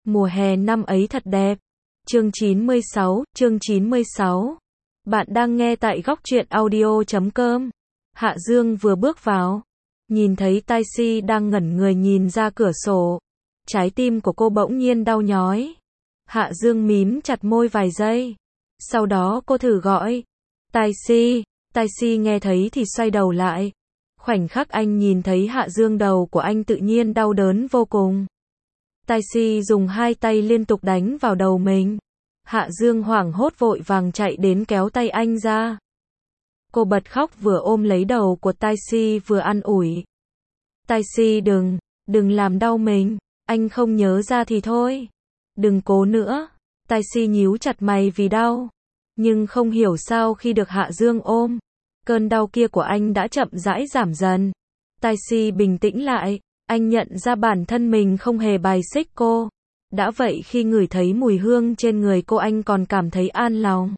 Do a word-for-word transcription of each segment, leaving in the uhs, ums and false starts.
Mùa hè năm ấy thật đẹp. Chương chín mươi sáu, chương chín mươi sáu. Bạn đang nghe tại góc truyện audio chấm com. Hạ Dương vừa bước vào, nhìn thấy Tai Si đang ngẩn người nhìn ra cửa sổ. Trái tim của cô bỗng nhiên đau nhói. Hạ Dương mím chặt môi vài giây. Sau đó cô thử gọi. Tai Si. Tai Si nghe thấy thì xoay đầu lại. Khoảnh khắc anh nhìn thấy Hạ Dương, đầu của anh tự nhiên đau đớn vô cùng. Tai Si dùng hai tay liên tục đánh vào đầu mình. Hạ Dương hoảng hốt vội vàng chạy đến kéo tay anh ra. Cô bật khóc, vừa ôm lấy đầu của Tai Si vừa an ủi. Tai Si đừng, đừng làm đau mình, anh không nhớ ra thì thôi. Đừng cố nữa. Tai Si nhíu chặt mày vì đau. Nhưng không hiểu sao khi được Hạ Dương ôm, cơn đau kia của anh đã chậm rãi giảm dần. Tai Si bình tĩnh lại, anh nhận ra bản thân mình không hề bài xích cô. Đã vậy khi ngửi thấy mùi hương trên người cô anh còn cảm thấy an lòng.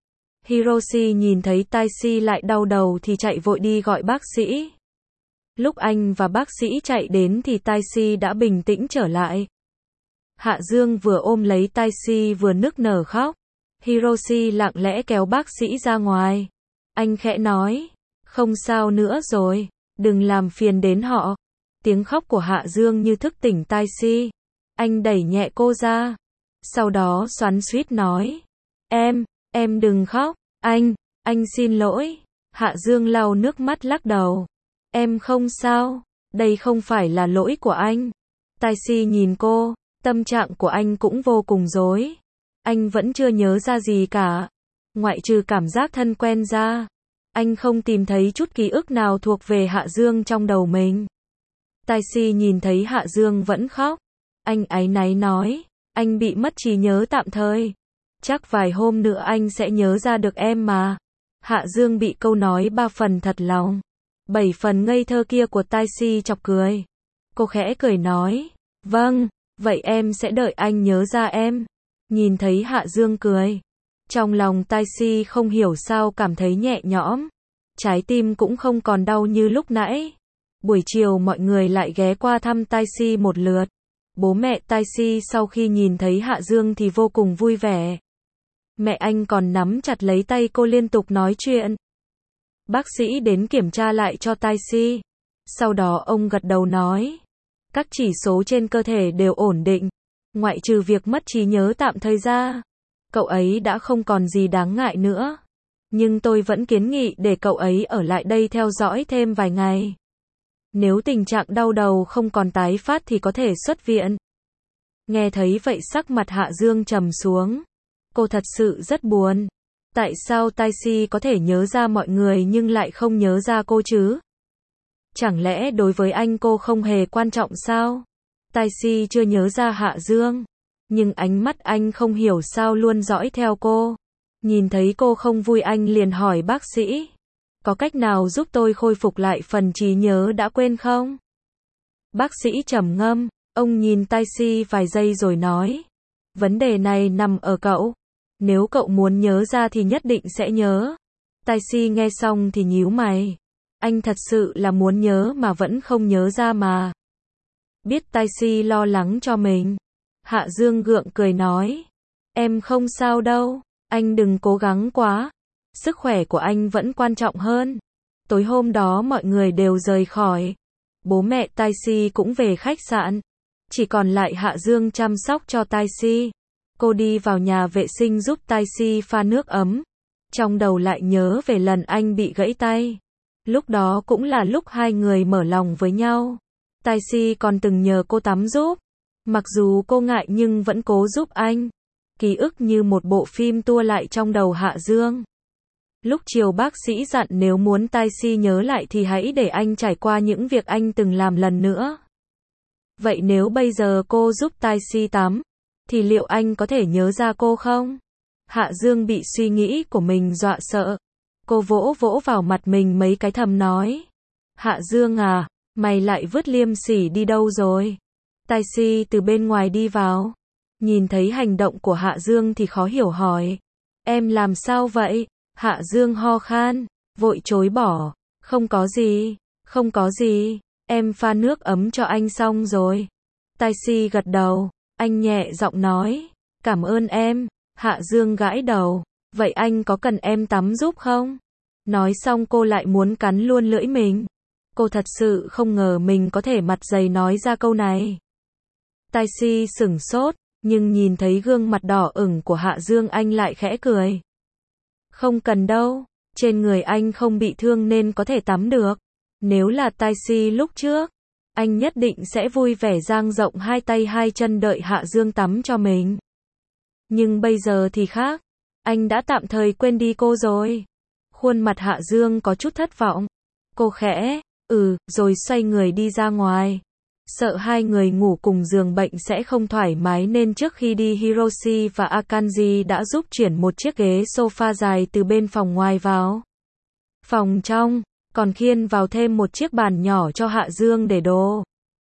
Hiroshi nhìn thấy Tai Si lại đau đầu thì chạy vội đi gọi bác sĩ. Lúc anh và bác sĩ chạy đến thì Tai Si đã bình tĩnh trở lại. Hạ Dương vừa ôm lấy Tai Si vừa nức nở khóc. Hiroshi lặng lẽ kéo bác sĩ ra ngoài. Anh khẽ nói, không sao nữa rồi, đừng làm phiền đến họ. Tiếng khóc của Hạ Dương như thức tỉnh Tai Si. Anh đẩy nhẹ cô ra. Sau đó xoắn xuýt nói, em, em đừng khóc, anh, anh xin lỗi. Hạ Dương lau nước mắt lắc đầu. Em không sao, đây không phải là lỗi của anh. Tai Si nhìn cô, tâm trạng của anh cũng vô cùng rối. Anh vẫn chưa nhớ ra gì cả. Ngoại trừ cảm giác thân quen ra, anh không tìm thấy chút ký ức nào thuộc về Hạ Dương trong đầu mình. Tai Si nhìn thấy Hạ Dương vẫn khóc. Anh áy náy nói, anh bị mất trí nhớ tạm thời. Chắc vài hôm nữa anh sẽ nhớ ra được em mà. Hạ Dương bị câu nói ba phần thật lòng, bảy phần ngây thơ kia của Tai Si chọc cười. Cô khẽ cười nói, vâng, vậy em sẽ đợi anh nhớ ra em. Nhìn thấy Hạ Dương cười, trong lòng Tai Si không hiểu sao cảm thấy nhẹ nhõm. Trái tim cũng không còn đau như lúc nãy. Buổi chiều mọi người lại ghé qua thăm Tai Si một lượt. Bố mẹ Tai Si sau khi nhìn thấy Hạ Dương thì vô cùng vui vẻ. Mẹ anh còn nắm chặt lấy tay cô liên tục nói chuyện. Bác sĩ đến kiểm tra lại cho Tai Si. Sau đó ông gật đầu nói, các chỉ số trên cơ thể đều ổn định. Ngoại trừ việc mất trí nhớ tạm thời ra, cậu ấy đã không còn gì đáng ngại nữa. Nhưng tôi vẫn kiến nghị để cậu ấy ở lại đây theo dõi thêm vài ngày. Nếu tình trạng đau đầu không còn tái phát thì có thể xuất viện. Nghe thấy vậy sắc mặt Hạ Dương trầm xuống. Cô thật sự rất buồn. Tại sao Tai Si có thể nhớ ra mọi người nhưng lại không nhớ ra cô chứ? Chẳng lẽ đối với anh cô không hề quan trọng sao? Tai Si chưa nhớ ra Hạ Dương, nhưng ánh mắt anh không hiểu sao luôn dõi theo cô. Nhìn thấy cô không vui anh liền hỏi bác sĩ, có cách nào giúp tôi khôi phục lại phần trí nhớ đã quên không? Bác sĩ trầm ngâm, ông nhìn Tai Si vài giây rồi nói, vấn đề này nằm ở cậu. Nếu cậu muốn nhớ ra thì nhất định sẽ nhớ. Tai Si nghe xong thì nhíu mày. Anh thật sự là muốn nhớ mà vẫn không nhớ ra mà. Biết Tai Si lo lắng cho mình, Hạ Dương gượng cười nói, em không sao đâu, anh đừng cố gắng quá. Sức khỏe của anh vẫn quan trọng hơn. Tối hôm đó mọi người đều rời khỏi. Bố mẹ Tai Si cũng về khách sạn. Chỉ còn lại Hạ Dương chăm sóc cho Tai Si. Cô đi vào nhà vệ sinh giúp Tai Si pha nước ấm. Trong đầu lại nhớ về lần anh bị gãy tay. Lúc đó cũng là lúc hai người mở lòng với nhau. Tai Si còn từng nhờ cô tắm giúp. Mặc dù cô ngại nhưng vẫn cố giúp anh. Ký ức như một bộ phim tua lại trong đầu Hạ Dương. Lúc chiều bác sĩ dặn nếu muốn Tai Si nhớ lại thì hãy để anh trải qua những việc anh từng làm lần nữa. Vậy nếu bây giờ cô giúp Tai Si tắm, thì liệu anh có thể nhớ ra cô không? Hạ Dương bị suy nghĩ của mình dọa sợ. Cô vỗ vỗ vào mặt mình mấy cái thầm nói, Hạ Dương à, mày lại vứt liêm sỉ đi đâu rồi? Tai Si từ bên ngoài đi vào. Nhìn thấy hành động của Hạ Dương thì khó hiểu hỏi, em làm sao vậy? Hạ Dương ho khan, vội chối bỏ, không có gì, không có gì, em pha nước ấm cho anh xong rồi. Tai Si gật đầu, Anh nhẹ giọng nói, cảm ơn em. Hạ Dương gãi đầu, vậy anh có cần em tắm giúp không? Nói xong cô lại muốn cắn luôn lưỡi mình. Cô thật sự không ngờ mình có thể mặt dày nói ra câu này. Taxi sửng sốt, nhưng nhìn thấy gương mặt đỏ ửng của Hạ Dương anh lại khẽ cười. Không cần đâu, trên người anh không bị thương nên có thể tắm được. Nếu là Taxi lúc trước, anh nhất định sẽ vui vẻ dang rộng hai tay hai chân đợi Hạ Dương tắm cho mình. Nhưng bây giờ thì khác, anh đã tạm thời quên đi cô rồi. Khuôn mặt Hạ Dương có chút thất vọng. Cô khẽ, ừ, rồi xoay người đi ra ngoài. Sợ hai người ngủ cùng giường bệnh sẽ không thoải mái nên trước khi đi Hiroshi và Akanji đã giúp chuyển một chiếc ghế sofa dài từ bên phòng ngoài vào phòng trong, còn khiêng vào thêm một chiếc bàn nhỏ cho Hạ Dương để đồ.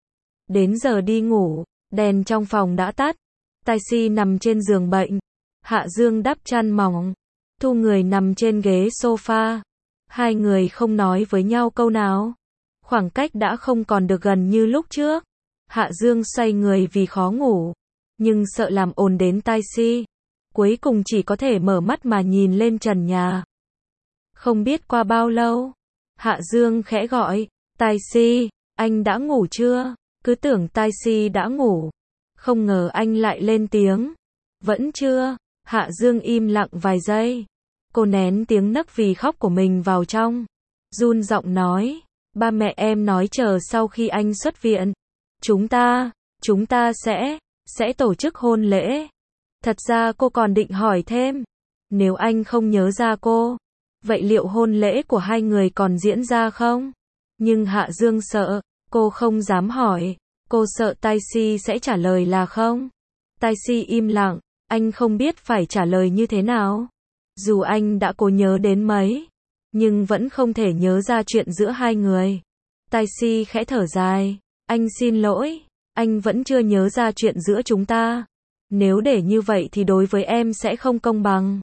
Đến giờ đi ngủ, đèn trong phòng đã tắt. Taxi nằm trên giường bệnh. Hạ Dương đắp chăn mỏng, thu người nằm trên ghế sofa. Hai người không nói với nhau câu nào. Khoảng cách đã không còn được gần như lúc trước. Hạ Dương xoay người vì khó ngủ, nhưng sợ làm ồn đến Taxi. Cuối cùng chỉ có thể mở mắt mà nhìn lên trần nhà. Không biết qua bao lâu, Hạ Dương khẽ gọi, Taxi, anh đã ngủ chưa? Cứ tưởng Taxi đã ngủ. Không ngờ anh lại lên tiếng. Vẫn chưa. Hạ Dương im lặng vài giây. Cô nén tiếng nấc vì khóc của mình vào trong. Run giọng nói, ba mẹ em nói chờ sau khi anh xuất viện. Chúng ta, chúng ta sẽ, sẽ tổ chức hôn lễ. Thật ra cô còn định hỏi thêm. Nếu anh không nhớ ra cô, vậy liệu hôn lễ của hai người còn diễn ra không? Nhưng Hạ Dương sợ, cô không dám hỏi. Cô sợ Taxi sẽ trả lời là không. Taxi im lặng, anh không biết phải trả lời như thế nào. Dù anh đã cố nhớ đến mấy, nhưng vẫn không thể nhớ ra chuyện giữa hai người. Taxi khẽ thở dài, anh xin lỗi, anh vẫn chưa nhớ ra chuyện giữa chúng ta. Nếu để như vậy thì đối với em sẽ không công bằng.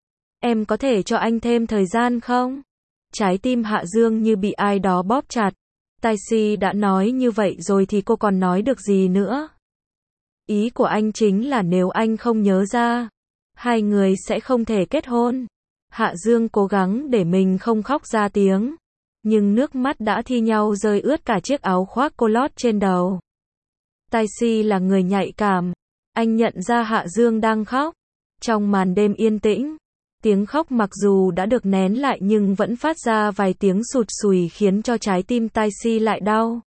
Em có thể cho anh thêm thời gian không? Trái tim Hạ Dương như bị ai đó bóp chặt. Taxi đã nói như vậy rồi thì cô còn nói được gì nữa? Ý của anh chính là nếu anh không nhớ ra, hai người sẽ không thể kết hôn. Hạ Dương cố gắng để mình không khóc ra tiếng, nhưng nước mắt đã thi nhau rơi ướt cả chiếc áo khoác cô lót trên đầu. Taxi là người nhạy cảm, anh nhận ra Hạ Dương đang khóc. Trong màn đêm yên tĩnh, tiếng khóc mặc dù đã được nén lại nhưng vẫn phát ra vài tiếng sụt sùi khiến cho trái tim Taxi lại đau.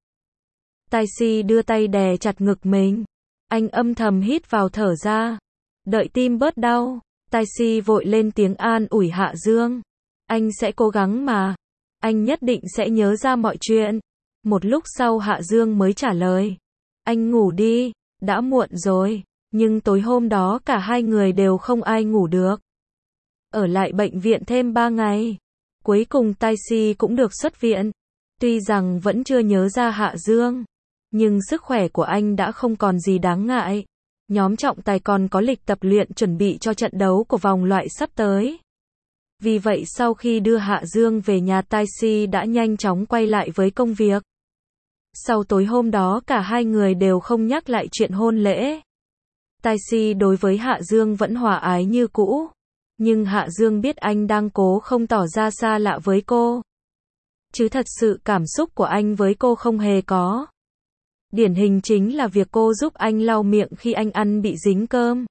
Taxi đưa tay đè chặt ngực mình. Anh âm thầm hít vào thở ra. Đợi tim bớt đau, Taxi vội lên tiếng an ủi Hạ Dương. Anh sẽ cố gắng mà. Anh nhất định sẽ nhớ ra mọi chuyện. Một lúc sau Hạ Dương mới trả lời. Anh ngủ đi, đã muộn rồi. Nhưng tối hôm đó cả hai người đều không ai ngủ được. Ở lại bệnh viện thêm ba ngày. Cuối cùng Taxi cũng được xuất viện. Tuy rằng vẫn chưa nhớ ra Hạ Dương, nhưng sức khỏe của anh đã không còn gì đáng ngại. Nhóm trọng tài còn có lịch tập luyện chuẩn bị cho trận đấu của vòng loại sắp tới. Vì vậy sau khi đưa Hạ Dương về nhà, Taxi đã nhanh chóng quay lại với công việc. Sau tối hôm đó cả hai người đều không nhắc lại chuyện hôn lễ. Taxi đối với Hạ Dương vẫn hòa ái như cũ. Nhưng Hạ Dương biết anh đang cố không tỏ ra xa lạ với cô. Chứ thật sự cảm xúc của anh với cô không hề có. Điển hình chính là việc cô giúp anh lau miệng khi anh ăn bị dính cơm.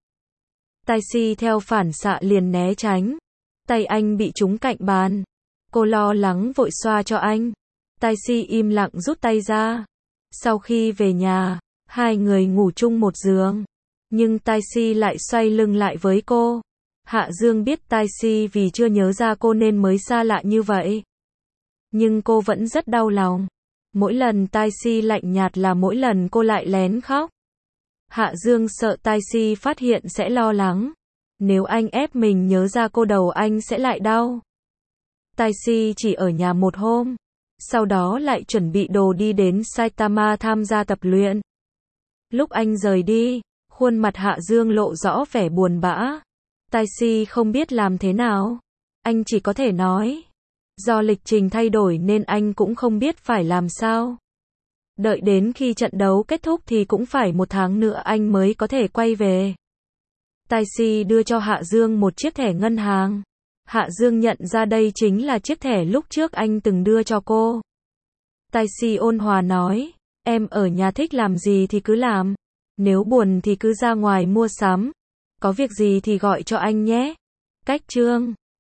Taxi theo phản xạ liền né tránh. Tay anh bị trúng cạnh bàn. Cô lo lắng vội xoa cho anh. Taxi im lặng rút tay ra. Sau khi về nhà, hai người ngủ chung một giường. Nhưng Taxi lại xoay lưng lại với cô. Hạ Dương biết Taxi vì chưa nhớ ra cô nên mới xa lạ như vậy. Nhưng cô vẫn rất đau lòng. Mỗi lần Taxi lạnh nhạt là mỗi lần cô lại lén khóc. Hạ Dương sợ Taxi phát hiện sẽ lo lắng. Nếu anh ép mình nhớ ra cô đầu anh sẽ lại đau. Taxi chỉ ở nhà một hôm. Sau đó lại chuẩn bị đồ đi đến Saitama tham gia tập luyện. Lúc anh rời đi, khuôn mặt Hạ Dương lộ rõ vẻ buồn bã. Taxi không biết làm thế nào. Anh chỉ có thể nói. Do lịch trình thay đổi nên anh cũng không biết phải làm sao. Đợi đến khi trận đấu kết thúc thì cũng phải một tháng nữa anh mới có thể quay về. Taxi đưa cho Hạ Dương một chiếc thẻ ngân hàng. Hạ Dương nhận ra đây chính là chiếc thẻ lúc trước anh từng đưa cho cô. Taxi ôn hòa nói, em ở nhà thích làm gì thì cứ làm. Nếu buồn thì cứ ra ngoài mua sắm. Có việc gì thì gọi cho anh nhé. Cách chương